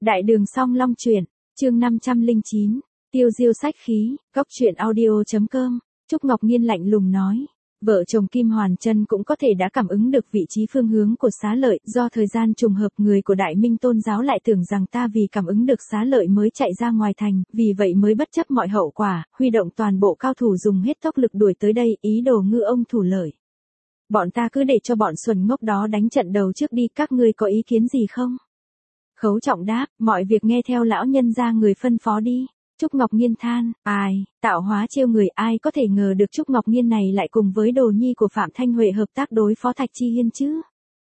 Đại đường song long truyện, chương 509, tiêu diêu sách khí, góc truyện audio.com, Trúc Ngọc Nhiên lạnh lùng nói. Vợ chồng Kim Hoàn Trân cũng có thể đã cảm ứng được vị trí phương hướng của Xá Lợi, do thời gian trùng hợp người của Đại Minh Tôn giáo lại tưởng rằng ta vì cảm ứng được Xá Lợi mới chạy ra ngoài thành, vì vậy mới bất chấp mọi hậu quả, huy động toàn bộ cao thủ dùng hết tốc lực đuổi tới đây, ý đồ ngư ông thủ lợi. Bọn ta cứ để cho bọn xuẩn ngốc đó đánh trận đầu trước đi, các ngươi có ý kiến gì không? Khấu Trọng đáp, mọi việc nghe theo lão nhân gia người phân phó đi. Trúc Ngọc Nhiên than, tạo hóa trêu người, ai có thể ngờ được Trúc Ngọc Nhiên này lại cùng với đồ nhi của Phạm Thanh Huệ hợp tác đối phó Thạch Chi Hiên chứ.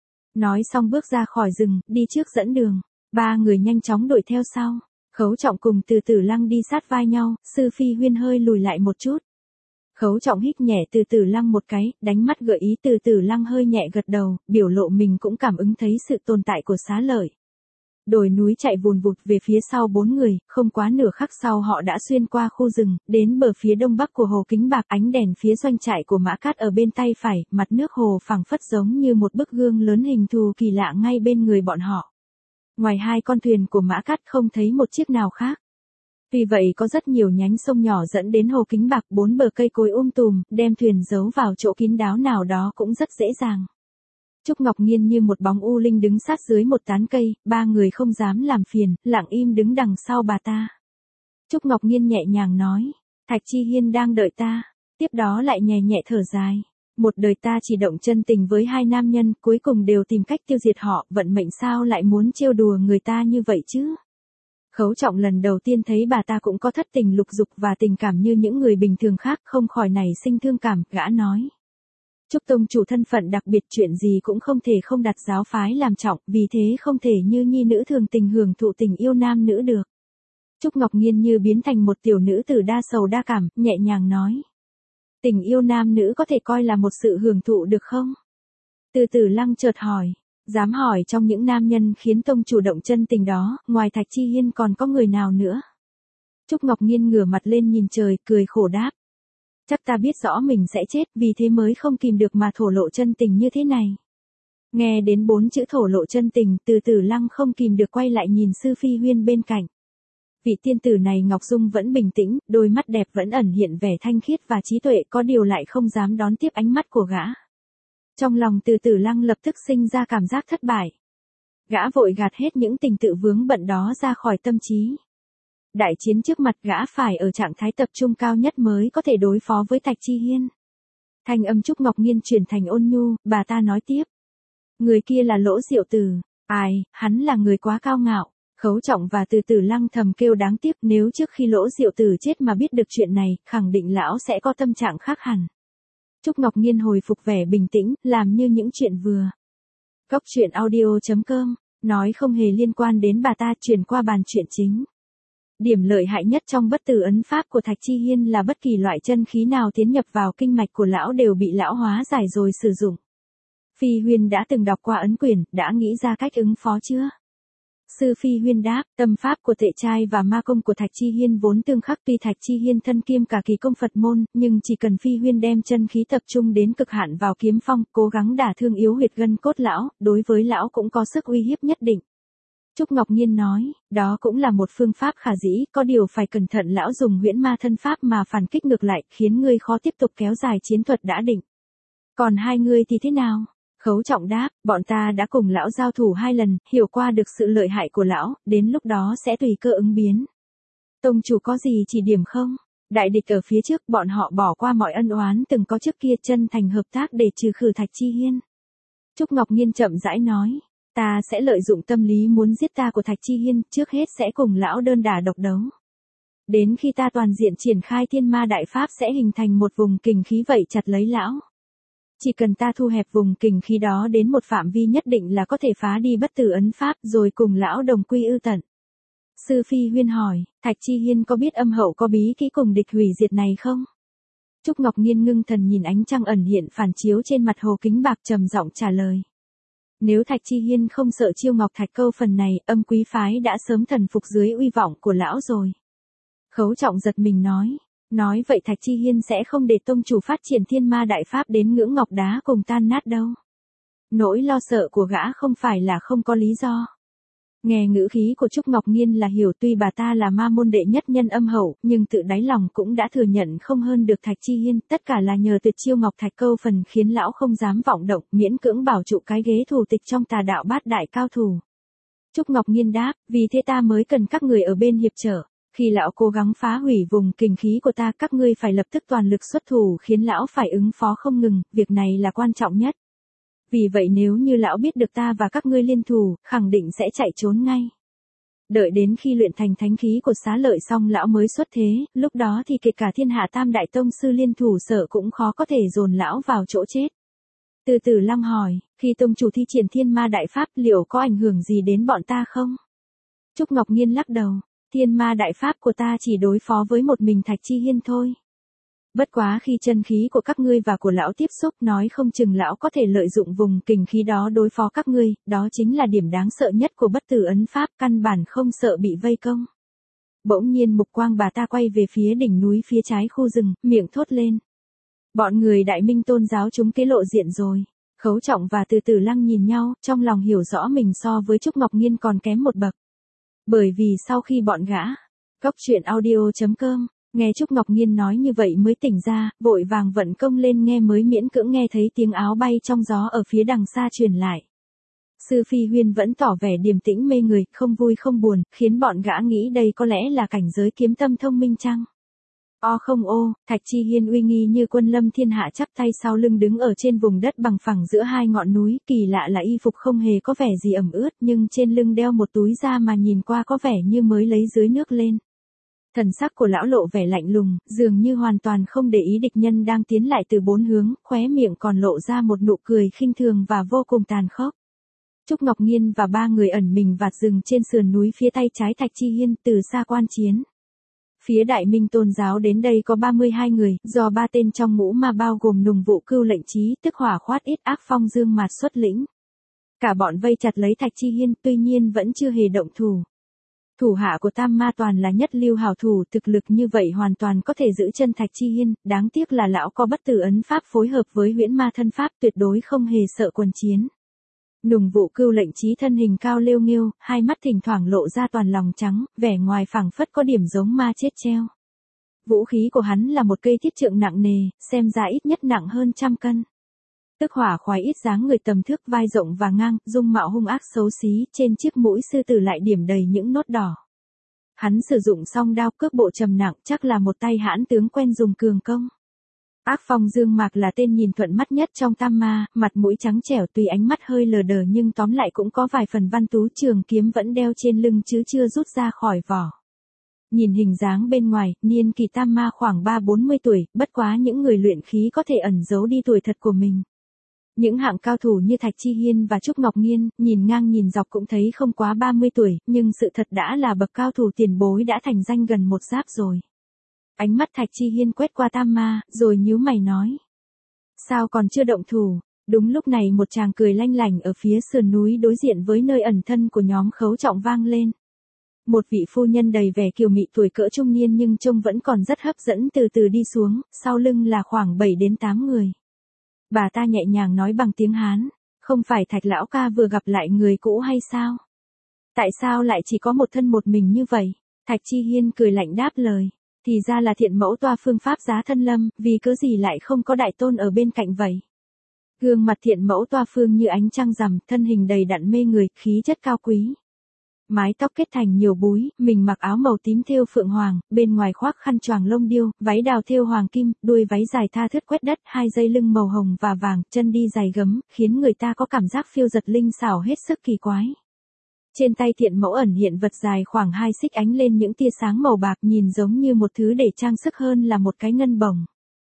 Nói xong bước ra khỏi rừng, đi trước dẫn đường, ba người nhanh chóng đuổi theo sau. Khấu Trọng cùng Từ Tử Lăng đi sát vai nhau, Sư Phi Huyên hơi lùi lại một chút. Khấu Trọng hít nhẹ Từ Tử Lăng một cái, đánh mắt gợi ý. Từ Tử Lăng hơi nhẹ gật đầu, biểu lộ mình cũng cảm ứng thấy sự tồn tại của Xá Lợi. Đồi núi chạy vùn vụt về phía sau bốn người, không quá nửa khắc sau họ đã xuyên qua khu rừng, đến bờ phía đông bắc của hồ Kính Bạc, ánh đèn phía doanh trại của Mã Cát ở bên tay phải, mặt nước hồ phẳng phất giống như một bức gương lớn hình thù kỳ lạ ngay bên người bọn họ. Ngoài hai con thuyền của Mã Cát không thấy một chiếc nào khác. Vì vậy có rất nhiều nhánh sông nhỏ dẫn đến hồ Kính Bạc, bốn bờ cây cối tùm, đem thuyền giấu vào chỗ kín đáo nào đó cũng rất dễ dàng. Trúc Ngọc Nhiên như một bóng u linh đứng sát dưới một tán cây, ba người không dám làm phiền, lặng im đứng đằng sau bà ta. Trúc Ngọc Nhiên nhẹ nhàng nói, Thạch Chi Hiên đang đợi ta, tiếp đó lại nhẹ nhẹ thở dài. Một đời ta chỉ động chân tình với hai nam nhân, cuối cùng đều tìm cách tiêu diệt họ, vận mệnh sao lại muốn trêu đùa người ta như vậy chứ? Khấu Trọng lần đầu tiên thấy bà ta cũng có thất tình lục dục và tình cảm như những người bình thường khác, không khỏi nảy sinh thương cảm, gã nói. Trúc tông chủ thân phận đặc biệt, chuyện gì cũng không thể không đặt giáo phái làm trọng, vì thế không thể như nhi nữ thường tình hưởng thụ tình yêu nam nữ được. Trúc Ngọc Nhiên như biến thành một tiểu nữ tử đa sầu đa cảm, nhẹ nhàng nói. Tình yêu nam nữ có thể coi là một sự hưởng thụ được không? Từ Tử Lăng chợt hỏi, dám hỏi trong những nam nhân khiến tông chủ động chân tình đó, ngoài Thạch Chi Hiên còn có người nào nữa? Trúc Ngọc Nhiên ngửa mặt lên nhìn trời, cười khổ đáp. Chắc ta biết rõ mình sẽ chết, vì thế mới không kìm được mà thổ lộ chân tình như thế này. Nghe đến 4 chữ thổ lộ chân tình, Từ Tử Lăng không kìm được quay lại nhìn Sư Phi Huyên bên cạnh. Vị tiên tử này Ngọc Dung vẫn bình tĩnh, đôi mắt đẹp vẫn ẩn hiện vẻ thanh khiết và trí tuệ, có điều lại không dám đón tiếp ánh mắt của gã. Trong lòng Từ Tử Lăng lập tức sinh ra cảm giác thất bại. Gã vội gạt hết những tình tự vướng bận đó ra khỏi tâm trí. Đại chiến trước mặt gã phải ở trạng thái tập trung cao nhất mới có thể đối phó với Thạch Chi Hiên. Thanh âm Trúc Ngọc Nhiên chuyển thành ôn nhu, bà ta nói tiếp. Người kia là Lỗ Diệu Tử, hắn là người quá cao ngạo. Khấu Trọng và Từ Tử Lăng thầm kêu đáng tiếc, nếu trước khi Lỗ Diệu Tử chết mà biết được chuyện này, khẳng định lão sẽ có tâm trạng khác hẳn. Trúc Ngọc Nhiên hồi phục vẻ bình tĩnh, làm như những chuyện vừa. Góc truyện audio.com, nói không hề liên quan đến bà ta, chuyển qua bàn chuyện chính. Điểm lợi hại nhất trong bất tử ấn pháp của Thạch Chi Hiên là bất kỳ loại chân khí nào tiến nhập vào kinh mạch của lão đều bị lão hóa giải rồi sử dụng. Phi Huyên đã từng đọc qua ấn quyển, đã nghĩ ra cách ứng phó chưa? Sư Phi Huyên đáp, tâm pháp của Tệ Trai và ma công của Thạch Chi Hiên vốn tương khắc, tuy Thạch Chi Hiên thân kiêm cả kỳ công Phật môn, nhưng chỉ cần Phi Huyên đem chân khí tập trung đến cực hạn vào kiếm phong, cố gắng đả thương yếu huyệt gân cốt lão, đối với lão cũng có sức uy hiếp nhất định. Trúc Ngọc Nhiên nói, đó cũng là một phương pháp khả dĩ, có điều phải cẩn thận lão dùng huyễn ma thân pháp mà phản kích ngược lại, khiến ngươi khó tiếp tục kéo dài chiến thuật đã định. Còn hai ngươi thì thế nào? Khấu Trọng đáp, bọn ta đã cùng lão giao thủ 2 lần, hiểu qua được sự lợi hại của lão, đến lúc đó sẽ tùy cơ ứng biến. Tông chủ có gì chỉ điểm không? Đại địch ở phía trước, bọn họ bỏ qua mọi ân oán từng có trước kia, chân thành hợp tác để trừ khử Thạch Chi Hiên. Trúc Ngọc Nhiên chậm rãi nói. Ta sẽ lợi dụng tâm lý muốn giết ta của Thạch Chi Hiên, trước hết sẽ cùng lão đơn đả độc đấu. Đến khi ta toàn diện triển khai thiên ma đại pháp sẽ hình thành một vùng kình khí vậy chặt lấy lão. Chỉ cần ta thu hẹp vùng kình khí đó đến một phạm vi nhất định là có thể phá đi bất tử ấn pháp rồi cùng lão đồng quy ư tận. Sư Phi Huyên hỏi, Thạch Chi Hiên có biết âm hậu có bí kỹ cùng địch hủy diệt này không? Trúc Ngọc Nhiên ngưng thần nhìn ánh trăng ẩn hiện phản chiếu trên mặt hồ Kính Bạc, trầm giọng trả lời. Nếu Thạch Chi Hiên không sợ chiêu ngọc thạch câu phần này, Âm Quý phái đã sớm thần phục dưới uy vọng của lão rồi. Khấu Trọng giật mình nói vậy Thạch Chi Hiên sẽ không để tông chủ phát triển thiên ma đại pháp đến ngưỡng ngọc đá cùng tan nát đâu. Nỗi lo sợ của gã không phải là không có lý do. Nghe ngữ khí của Trúc Ngọc Nhiên là hiểu tuy bà ta là ma môn đệ nhất nhân âm hậu, nhưng tự đáy lòng cũng đã thừa nhận không hơn được Thạch Chi Hiên, tất cả là nhờ tuyệt chiêu Ngọc Thạch Câu phần khiến lão không dám vọng động, miễn cưỡng bảo trụ cái ghế thủ tịch trong tà đạo bát đại cao thủ. Trúc Ngọc Nhiên đáp, vì thế ta mới cần các người ở bên hiệp trợ. Khi lão cố gắng phá hủy vùng kình khí của ta, các ngươi phải lập tức toàn lực xuất thủ khiến lão phải ứng phó không ngừng, việc này là quan trọng nhất. Vì vậy nếu như lão biết được ta và các ngươi liên thủ, khẳng định sẽ chạy trốn ngay. Đợi đến khi luyện thành thánh khí của Xá Lợi xong lão mới xuất thế, lúc đó thì kể cả thiên hạ tam đại tông sư liên thủ sợ cũng khó có thể dồn lão vào chỗ chết. Từ Từ Lăng hỏi, khi tông chủ thi triển thiên ma đại pháp liệu có ảnh hưởng gì đến bọn ta không? Trúc Ngọc Nhiên lắc đầu, thiên ma đại pháp của ta chỉ đối phó với một mình Thạch Chi Hiên thôi. Bất quá khi chân khí của các ngươi và của lão tiếp xúc nói không chừng lão có thể lợi dụng vùng kình khí đó đối phó các ngươi, đó chính là điểm đáng sợ nhất của bất tử ấn pháp, căn bản không sợ bị vây công. Bỗng nhiên mục quang bà ta quay về phía đỉnh núi phía trái khu rừng, miệng thốt lên. Bọn người Đại Minh tôn giáo chúng kế lộ diện rồi. Khấu Trọng và Từ Từ Lăng nhìn nhau, trong lòng hiểu rõ mình so với Trúc Ngọc Nhiên còn kém một bậc. Bởi vì sau khi bọn gã, Cóc Truyện Audio.com, nghe Trúc Ngọc Nhiên nói như vậy mới tỉnh ra, vội vàng vận công lên nghe mới miễn cưỡng nghe thấy tiếng áo bay trong gió ở phía đằng xa truyền lại. Sư Phi Huyên vẫn tỏ vẻ điềm tĩnh mê người, không vui không buồn, khiến bọn gã nghĩ đây có lẽ là cảnh giới kiếm tâm thông minh chăng? Không ô, Thạch Chi Hiên uy nghi như quân lâm thiên hạ chắp tay sau lưng đứng ở trên vùng đất bằng phẳng giữa hai ngọn núi, kỳ lạ là y phục không hề có vẻ gì ẩm ướt nhưng trên lưng đeo một túi da mà nhìn qua có vẻ như mới lấy dưới nước lên. Thần sắc của lão lộ vẻ lạnh lùng, dường như hoàn toàn không để ý địch nhân đang tiến lại từ bốn hướng, khóe miệng còn lộ ra một nụ cười khinh thường và vô cùng tàn khốc. Trúc Ngọc Nhiên và ba người ẩn mình vạt rừng trên sườn núi phía tay trái Thạch Chi Hiên từ xa quan chiến. Phía Đại Minh tôn giáo đến đây có 32 người, do ba tên trong ngũ ma bao gồm Nùng Vụ Cưu lệnh trí, tức Hỏa Khoát Ít Ác Phong Dương Mạt xuất lĩnh. Cả bọn vây chặt lấy Thạch Chi Hiên, tuy nhiên vẫn chưa hề động thủ. Thủ hạ của Tam Ma toàn là nhất lưu hảo thủ, thực lực như vậy hoàn toàn có thể giữ chân Thạch Chi Hiên, đáng tiếc là lão có bất tử ấn pháp phối hợp với huyễn ma thân pháp tuyệt đối không hề sợ quần chiến. Nùng Vụ Cưu lệnh trí thân hình cao lêu nghêu, hai mắt thỉnh thoảng lộ ra toàn lòng trắng, vẻ ngoài phảng phất có điểm giống ma chết treo. Vũ khí của hắn là một cây thiết trượng nặng nề, xem ra ít nhất nặng hơn 100 cân. Tức Hỏa Khoái Ít dáng người tầm thước, vai rộng và ngang, dung mạo hung ác xấu xí, trên chiếc mũi sư tử lại điểm đầy những nốt đỏ. Hắn sử dụng song đao cước bộ trầm nặng, chắc là một tay hãn tướng quen dùng cường công. Ác Phong Dương Mạc là tên nhìn thuận mắt nhất trong tam ma, mặt mũi trắng trẻo tùy ánh mắt hơi lờ đờ nhưng tóm lại cũng có vài phần văn tú, trường kiếm vẫn đeo trên lưng chứ chưa rút ra khỏi vỏ. Nhìn hình dáng bên ngoài, niên kỳ tam ma khoảng 3-40 tuổi, bất quá những người luyện khí có thể ẩn giấu đi tuổi thật của mình. Những hạng cao thủ như Thạch Chi Hiên và Trúc Ngọc Nhiên, nhìn ngang nhìn dọc cũng thấy không quá 30 tuổi, nhưng sự thật đã là bậc cao thủ tiền bối đã thành danh gần một giáp rồi. Ánh mắt Thạch Chi Hiên quét qua tam ma, rồi nhíu mày nói. Sao còn chưa động thủ? Đúng lúc này một chàng cười lanh lảnh ở phía sườn núi đối diện với nơi ẩn thân của nhóm Khấu Trọng vang lên. Một vị phu nhân đầy vẻ kiều mị tuổi cỡ trung niên nhưng trông vẫn còn rất hấp dẫn từ từ đi xuống, sau lưng là khoảng 7-8 người. Bà ta nhẹ nhàng nói bằng tiếng Hán, không phải Thạch lão ca vừa gặp lại người cũ hay sao? Tại sao lại chỉ có một thân một mình như vậy? Thạch Chi Hiên cười lạnh đáp lời, thì ra là thiện mẫu toa phương pháp giá thân lâm, vì cớ gì lại không có đại tôn ở bên cạnh vậy? Gương mặt thiện mẫu toa phương như ánh trăng rằm, thân hình đầy đặn mê người, khí chất cao quý. Mái tóc kết thành nhiều búi, mình mặc áo màu tím thêu phượng hoàng, bên ngoài khoác khăn choàng lông điêu, váy đào thêu hoàng kim, đuôi váy dài tha thướt quét đất, hai dây lưng màu hồng và vàng, chân đi giày gấm, khiến người ta có cảm giác phiêu dật linh xảo hết sức kỳ quái. Trên tay thiện mẫu ẩn hiện vật dài khoảng 2 xích ánh lên những tia sáng màu bạc, nhìn giống như một thứ để trang sức hơn là một cái ngân bổng.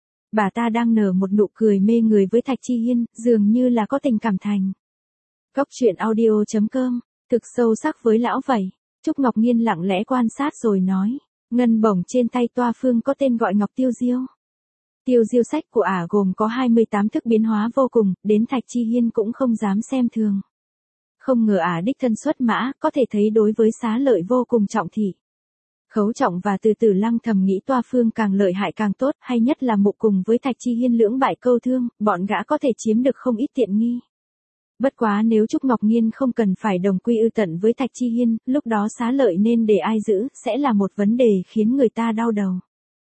Bà ta đang nở một nụ cười mê người với Thạch Chi Hiên, dường như là có tình cảm thành. Cóc Truyện Audio.com, thực sâu sắc với lão vậy. Trúc Ngọc Nhiên lặng lẽ quan sát rồi nói, ngân bổng trên tay toa phương có tên gọi Ngọc Tiêu Diêu. Tiêu diêu sách của ả gồm có 28 thức biến hóa vô cùng, đến Thạch Chi Hiên cũng không dám xem thường. Không ngờ ả đích thân xuất mã, có thể thấy đối với Xá Lợi vô cùng trọng thị. Khấu Trọng và Từ Từ Lăng thầm nghĩ toa phương càng lợi hại càng tốt, hay nhất là mục cùng với Thạch Chi Hiên lưỡng bại câu thương, bọn gã có thể chiếm được không ít tiện nghi. Bất quá nếu Trúc Ngọc Nhiên không cần phải đồng quy ư tận với Thạch Chi Hiên, lúc đó xá lợi nên để ai giữ, sẽ là một vấn đề khiến người ta đau đầu.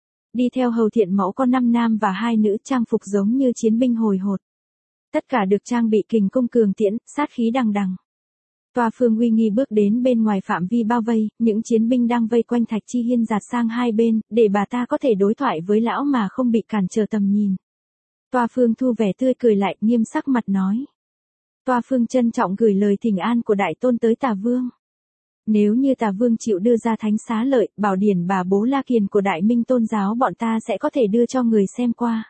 Đi theo hầu thiện mẫu có 5 nam và 2 nữ trang phục giống như chiến binh hồi hột. Tất cả được trang bị kình cung cường tiễn, sát khí đằng đằng. Toa Phương uy nghi bước đến bên ngoài phạm vi bao vây, những chiến binh đang vây quanh Thạch Chi Hiên dạt sang hai bên, để bà ta có thể đối thoại với lão mà không bị cản trở tầm nhìn. Toa Phương thu vẻ tươi cười lại, nghiêm sắc mặt nói. Toa Phương trân trọng gửi lời thỉnh an của Đại Tôn tới Tà Vương. Nếu như Tà Vương chịu đưa ra thánh xá lợi, bảo điển bà Bố La Kiền của Đại Minh Tôn giáo bọn ta sẽ có thể đưa cho người xem qua.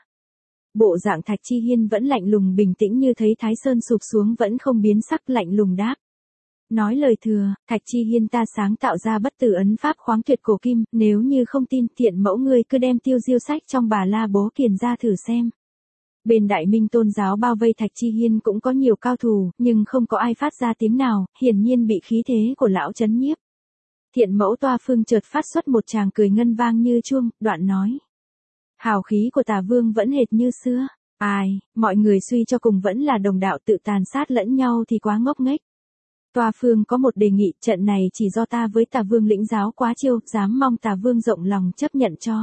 Bộ dạng Thạch Chi Hiên vẫn lạnh lùng bình tĩnh như thấy Thái Sơn sụp xuống vẫn không biến sắc, lạnh lùng đáp. Nói lời thừa, Thạch Chi Hiên ta sáng tạo ra bất tử ấn pháp khoáng tuyệt cổ kim, nếu như không tin Thiện mẫu ngươi cứ đem Tiêu Diêu sách trong Bà La Bố Kiền ra thử xem. Bên Đại Minh Tôn giáo bao vây Thạch Chi Hiên cũng có nhiều cao thủ, nhưng không có ai phát ra tiếng nào, hiển nhiên bị khí thế của lão chấn nhiếp. Thiện mẫu Toa Phương chợt phát xuất một tràng cười ngân vang như chuông, đoạn nói. Hào khí của Tà Vương vẫn hệt như xưa. Ai, mọi người suy cho cùng vẫn là đồng đạo tự tàn sát lẫn nhau thì quá ngốc nghếch. Toa Phương có một đề nghị, trận này chỉ do ta với Tà Vương lĩnh giáo quá chiêu, dám mong Tà Vương rộng lòng chấp nhận cho.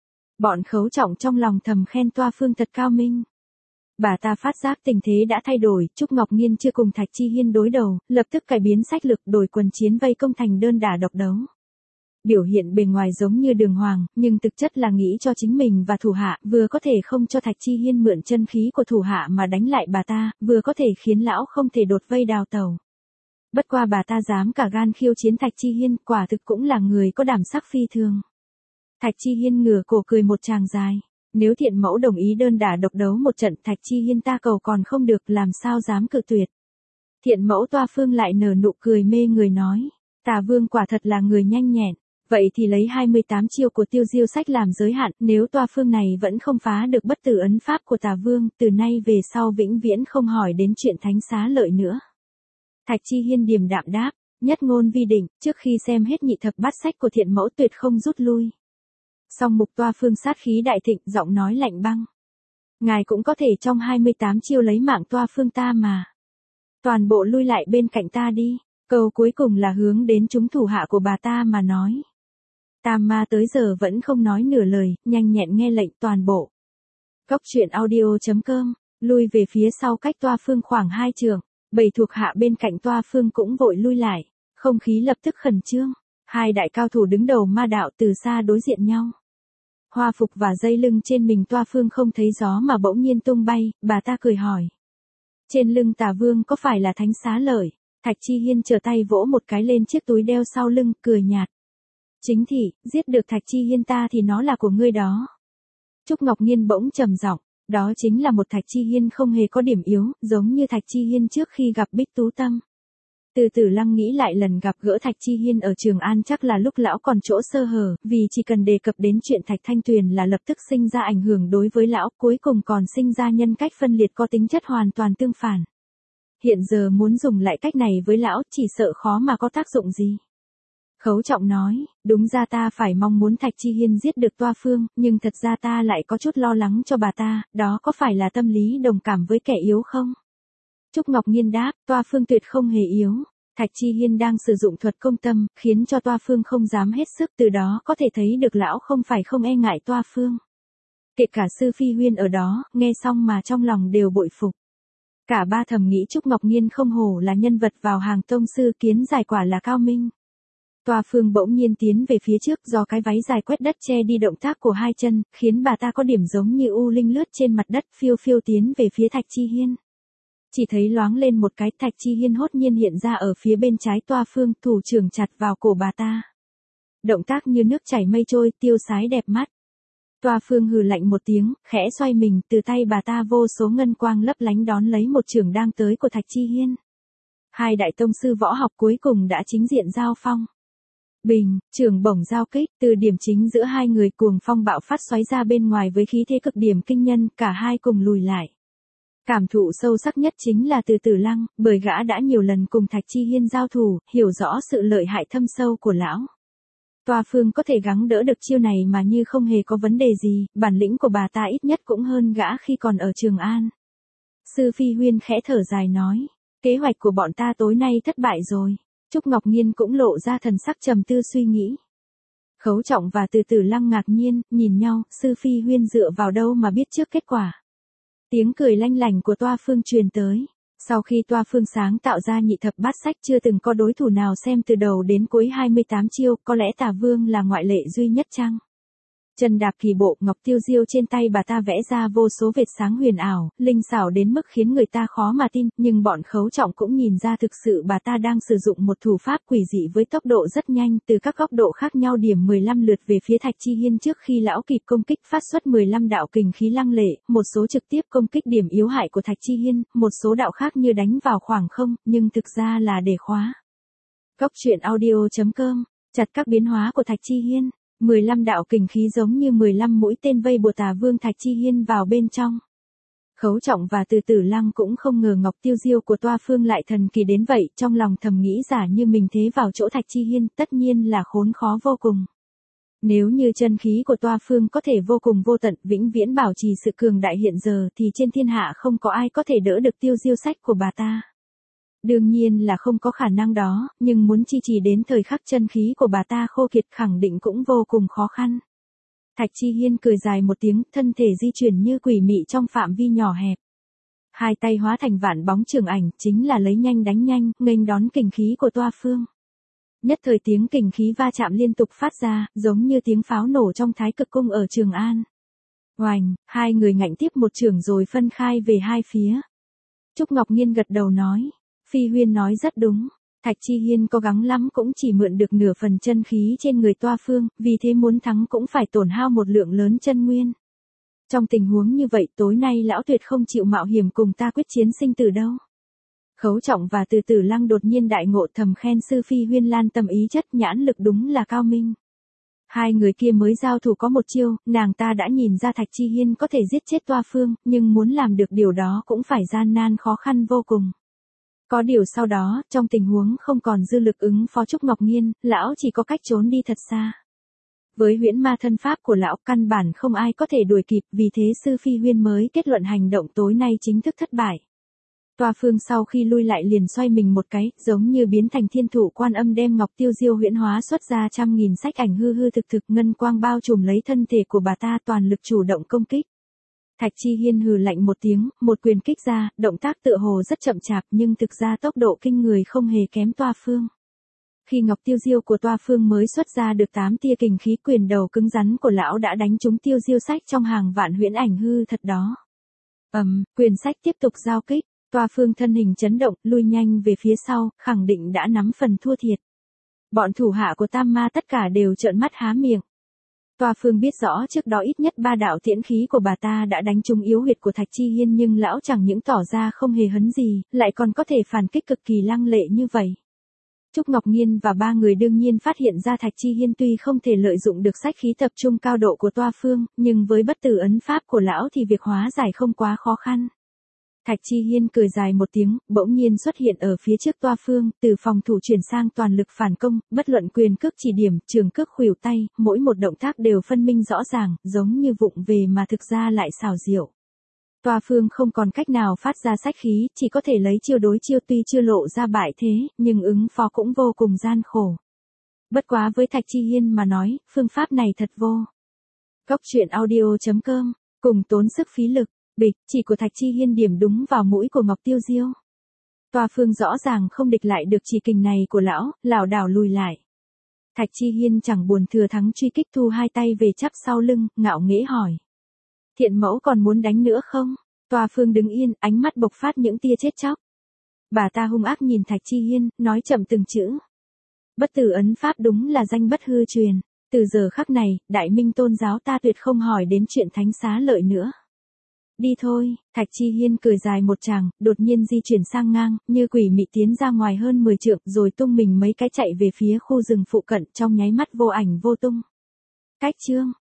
Bọn Khấu Trọng trong lòng thầm khen Toa Phương thật cao minh. Bà ta phát giác tình thế đã thay đổi, Trúc Ngọc Nhiên chưa cùng Thạch Chi Hiên đối đầu, lập tức cải biến sách lược, đổi quần chiến vây công thành đơn đả độc đấu. Biểu hiện bề ngoài giống như đường hoàng, nhưng thực chất là nghĩ cho chính mình và thủ hạ, vừa có thể không cho Thạch Chi Hiên mượn chân khí của thủ hạ mà đánh lại bà ta, vừa có thể khiến lão không thể đột vây đào tẩu. Bất qua bà ta dám cả gan khiêu chiến Thạch Chi Hiên, quả thực cũng là người có đảm sắc phi thường. Thạch Chi Hiên ngửa cổ cười một tràng dài. Nếu Thiện mẫu đồng ý đơn đả độc đấu một trận, Thạch Chi Hiên ta cầu còn không được, làm sao dám cự tuyệt. Thiện mẫu Toa Phương lại nở nụ cười mê người nói. Tà Vương quả thật là người nhanh nhẹn. Vậy thì lấy 28 chiêu của Tiêu Diêu sách làm giới hạn, nếu Toa Phương này vẫn không phá được bất tử ấn pháp của Tà Vương, từ nay về sau vĩnh viễn không hỏi đến chuyện thánh xá lợi nữa. Thạch Chi Hiên điềm đạm đáp, nhất ngôn vi định, trước khi xem hết nhị thập bát sách của Thiện mẫu tuyệt không rút lui. Song mục Toa Phương sát khí đại thịnh, giọng nói lạnh băng. Ngài cũng có thể trong 28 chiêu lấy mạng Toa Phương ta mà. Toàn bộ lui lại bên cạnh ta đi. Câu cuối cùng là hướng đến chúng thủ hạ của bà ta mà nói. Tam ma tới giờ vẫn không nói nửa lời, nhanh nhẹn nghe lệnh toàn bộ. Góc truyện audio.com, lui về phía sau cách Toa Phương khoảng 2 trượng, 7 thuộc hạ bên cạnh Toa Phương cũng vội lui lại, không khí lập tức khẩn trương. Hai đại cao thủ đứng đầu ma đạo từ xa đối diện nhau. Hoa phục và dây lưng trên mình Toa Phương không thấy gió mà bỗng nhiên tung bay, bà ta cười hỏi. Trên lưng Tà Vương có phải là thánh xá lợi? Thạch Chi Hiên trở tay vỗ một cái lên chiếc túi đeo sau lưng, cười nhạt. Chính thị, giết được Thạch Chi Hiên ta thì nó là của ngươi đó. Trúc Ngọc Nhiên bỗng trầm giọng, đó chính là một Thạch Chi Hiên không hề có điểm yếu, giống như Thạch Chi Hiên trước khi gặp Bích Tú Tâm. Từ Tử Lăng nghĩ lại lần gặp gỡ Thạch Chi Hiên ở Trường An chắc là lúc lão còn chỗ sơ hở, vì chỉ cần đề cập đến chuyện Thạch Thanh Tuyền là lập tức sinh ra ảnh hưởng đối với lão, cuối cùng còn sinh ra nhân cách phân liệt có tính chất hoàn toàn tương phản. Hiện giờ muốn dùng lại cách này với lão, chỉ sợ khó mà có tác dụng gì. Khấu Trọng nói, đúng ra ta phải mong muốn Thạch Chi Hiên giết được Toa Phương, nhưng thật ra ta lại có chút lo lắng cho bà ta, đó có phải là tâm lý đồng cảm với kẻ yếu không? Trúc Ngọc Nhiên đáp, Toa Phương tuyệt không hề yếu. Thạch Chi Hiên đang sử dụng thuật công tâm, khiến cho Toa Phương không dám hết sức, từ đó có thể thấy được lão không phải không e ngại Toa Phương. Kể cả Sư Phi Huyên ở đó, nghe xong mà trong lòng đều bội phục. Cả ba thầm nghĩ Trúc Ngọc Nhiên không hổ là nhân vật vào hàng tông sư, kiến giải quả là cao minh. Toa Phương bỗng nhiên tiến về phía trước, do cái váy dài quét đất che đi động tác của hai chân, khiến bà ta có điểm giống như u linh lướt trên mặt đất, phiêu phiêu tiến về phía Thạch Chi Hiên. Chỉ thấy loáng lên một cái, Thạch Chi Hiên hốt nhiên hiện ra ở phía bên trái Toa Phương, thủ trưởng chặt vào cổ bà ta. Động tác như nước chảy mây trôi, tiêu sái đẹp mắt. Toa Phương hừ lạnh một tiếng, khẽ xoay mình, từ tay bà ta vô số ngân quang lấp lánh đón lấy một chưởng đang tới của Thạch Chi Hiên. Hai đại tông sư võ học cuối cùng đã chính diện giao phong. Bình, chưởng bổng giao kích, từ điểm chính giữa hai người cuồng phong bạo phát xoáy ra bên ngoài với khí thế cực điểm kinh nhân, cả hai cùng lùi lại. Cảm thụ sâu sắc nhất chính là Từ Tử Lăng, bởi gã đã nhiều lần cùng Thạch Chi Hiên giao thủ, hiểu rõ sự lợi hại thâm sâu của lão. Toa Phương có thể gắng đỡ được chiêu này mà như không hề có vấn đề gì, bản lĩnh của bà ta ít nhất cũng hơn gã khi còn ở Trường An. Sư Phi Huyên khẽ thở dài nói, Kế hoạch của bọn ta tối nay thất bại rồi. Trúc Ngọc Nhiên cũng lộ ra thần sắc trầm tư suy nghĩ. Khấu Trọng và Từ Tử Lăng ngạc nhiên, nhìn nhau, Sư Phi Huyên dựa vào đâu mà biết trước kết quả. Tiếng cười lanh lảnh của Toa Phương truyền tới. Sau khi Toa Phương sáng tạo ra nhị thập bát sách chưa từng có đối thủ nào xem từ đầu đến cuối 28 chiêu, có lẽ Tà Vương là ngoại lệ duy nhất chăng? Chân đạp kỳ bộ, ngọc tiêu diêu trên tay bà ta vẽ ra vô số vệt sáng huyền ảo, linh xảo đến mức khiến người ta khó mà tin, nhưng bọn Khấu Trọng cũng nhìn ra thực sự bà ta đang sử dụng một thủ pháp quỷ dị với tốc độ rất nhanh, từ các góc độ khác nhau điểm 15 lượt về phía Thạch Chi Hiên trước khi lão kịp công kích, phát xuất 15 đạo kình khí lăng lệ, một số trực tiếp công kích điểm yếu hại của Thạch Chi Hiên, một số đạo khác như đánh vào khoảng không, nhưng thực ra là để khóa. Góc truyện audio.com, chặt các biến hóa của Thạch Chi Hiên. 15 đạo kình khí giống như 15 mũi tên vây bùa Tà Vương Thạch Chi Hiên vào bên trong. Khấu Trọng và Từ Tử Lăng cũng không ngờ ngọc tiêu diêu của Toa Phương lại thần kỳ đến vậy, trong lòng thầm nghĩ giả như mình thế vào chỗ Thạch Chi Hiên, tất nhiên là khốn khó vô cùng. Nếu như chân khí của Toa Phương có thể vô cùng vô tận, vĩnh viễn bảo trì sự cường đại hiện giờ thì trên thiên hạ không có ai có thể đỡ được tiêu diêu sách của bà ta. Đương nhiên là không có khả năng đó, nhưng muốn chi trì đến thời khắc chân khí của bà ta khô kiệt khẳng định cũng vô cùng khó khăn. Thạch Chi Hiên cười dài một tiếng, thân thể di chuyển như quỷ mị trong phạm vi nhỏ hẹp. Hai tay hóa thành vạn bóng trường ảnh, chính là lấy nhanh đánh nhanh, nghênh đón kình khí của Toa Phương. Nhất thời tiếng kình khí va chạm liên tục phát ra, giống như tiếng pháo nổ trong Thái Cực Cung ở Trường An. Oành, hai người ngạnh tiếp một chưởng rồi phân khai về hai phía. Trúc Ngọc Nhiên gật đầu nói. Phi Huyên nói rất đúng, Thạch Chi Hiên cố gắng lắm cũng chỉ mượn được nửa phần chân khí trên người Toa Phương, vì thế muốn thắng cũng phải tổn hao một lượng lớn chân nguyên. Trong tình huống như vậy tối nay lão tuyệt không chịu mạo hiểm cùng ta quyết chiến sinh tử đâu. Khấu Trọng và Từ Tử Lăng đột nhiên đại ngộ thầm khen Sư Phi Huyên lan tâm ý chất nhãn lực đúng là cao minh. Hai người kia mới giao thủ có một chiêu, nàng ta đã nhìn ra Thạch Chi Hiên có thể giết chết Toa Phương, nhưng muốn làm được điều đó cũng phải gian nan khó khăn vô cùng. Có điều sau đó, trong tình huống không còn dư lực ứng phó Trúc Ngọc Nhiên, lão chỉ có cách trốn đi thật xa. Với huyễn ma thân pháp của lão, căn bản không ai có thể đuổi kịp, vì thế Sư Phi Huyên mới kết luận hành động tối nay chính thức thất bại. Toa Phương sau khi lui lại liền xoay mình một cái, giống như biến thành Thiên Thủ Quan Âm đem ngọc tiêu diêu huyễn hóa xuất ra trăm nghìn sách ảnh hư hư thực thực, ngân quang bao trùm lấy thân thể của bà ta, toàn lực chủ động công kích. Thạch Chi Hiên hừ lạnh một tiếng, một quyền kích ra, động tác tựa hồ rất chậm chạp nhưng thực ra tốc độ kinh người không hề kém Toa Phương. Khi ngọc tiêu diêu của Toa Phương mới xuất ra được 8 tia kình khí, quyền đầu cứng rắn của lão đã đánh trúng tiêu diêu sách trong hàng vạn huyễn ảnh hư thật đó. Quyền sách tiếp tục giao kích, Toa Phương thân hình chấn động, lui nhanh về phía sau, khẳng định đã nắm phần thua thiệt. Bọn thủ hạ của Tam Ma tất cả đều trợn mắt há miệng. Toa Phương biết rõ trước đó ít nhất 3 đạo tiễn khí của bà ta đã đánh trúng yếu huyệt của Thạch Chi Hiên, nhưng lão chẳng những tỏ ra không hề hấn gì, lại còn có thể phản kích cực kỳ lăng lệ như vậy. Trúc Ngọc Nhiên và ba người đương nhiên phát hiện ra Thạch Chi Hiên tuy không thể lợi dụng được sách khí tập trung cao độ của Toa Phương, nhưng với bất tử ấn pháp của lão thì việc hóa giải không quá khó khăn. Thạch Chi Hiên cười dài một tiếng, bỗng nhiên xuất hiện ở phía trước Toa Phương, từ phòng thủ chuyển sang toàn lực phản công, bất luận quyền cước chỉ điểm, trường cước khuỷu tay, mỗi một động tác đều phân minh rõ ràng, giống như vụng về mà thực ra lại xảo diệu. Toa Phương không còn cách nào phát ra sách khí, chỉ có thể lấy chiêu đối chiêu, tuy chưa lộ ra bại thế, nhưng ứng phó cũng vô cùng gian khổ. Bất quá với Thạch Chi Hiên mà nói, phương pháp này thật vô. Góc truyện audio.com, cùng tốn sức phí lực. Bịch, chỉ của Thạch Chi Hiên điểm đúng vào mũi của ngọc tiêu diêu. Toa Phương rõ ràng không địch lại được chỉ kình này của lão, lảo đảo lùi lại. Thạch Chi Hiên chẳng buồn thừa thắng truy kích, thu hai tay về chắp sau lưng, ngạo nghễ hỏi. Thiện mẫu còn muốn đánh nữa không? Toa Phương đứng yên, ánh mắt bộc phát những tia chết chóc. Bà ta hung ác nhìn Thạch Chi Hiên, nói chậm từng chữ. Bất tử ấn pháp đúng là danh bất hư truyền. Từ giờ khắc này, Đại Minh tôn giáo ta tuyệt không hỏi đến chuyện thánh xá lợi nữa. Đi thôi, Thạch Chi Hiên cười dài một tràng, đột nhiên di chuyển sang ngang, như quỷ mị tiến ra ngoài hơn 10 trượng, rồi tung mình mấy cái chạy về phía khu rừng phụ cận, trong nháy mắt vô ảnh vô tung. Cách chương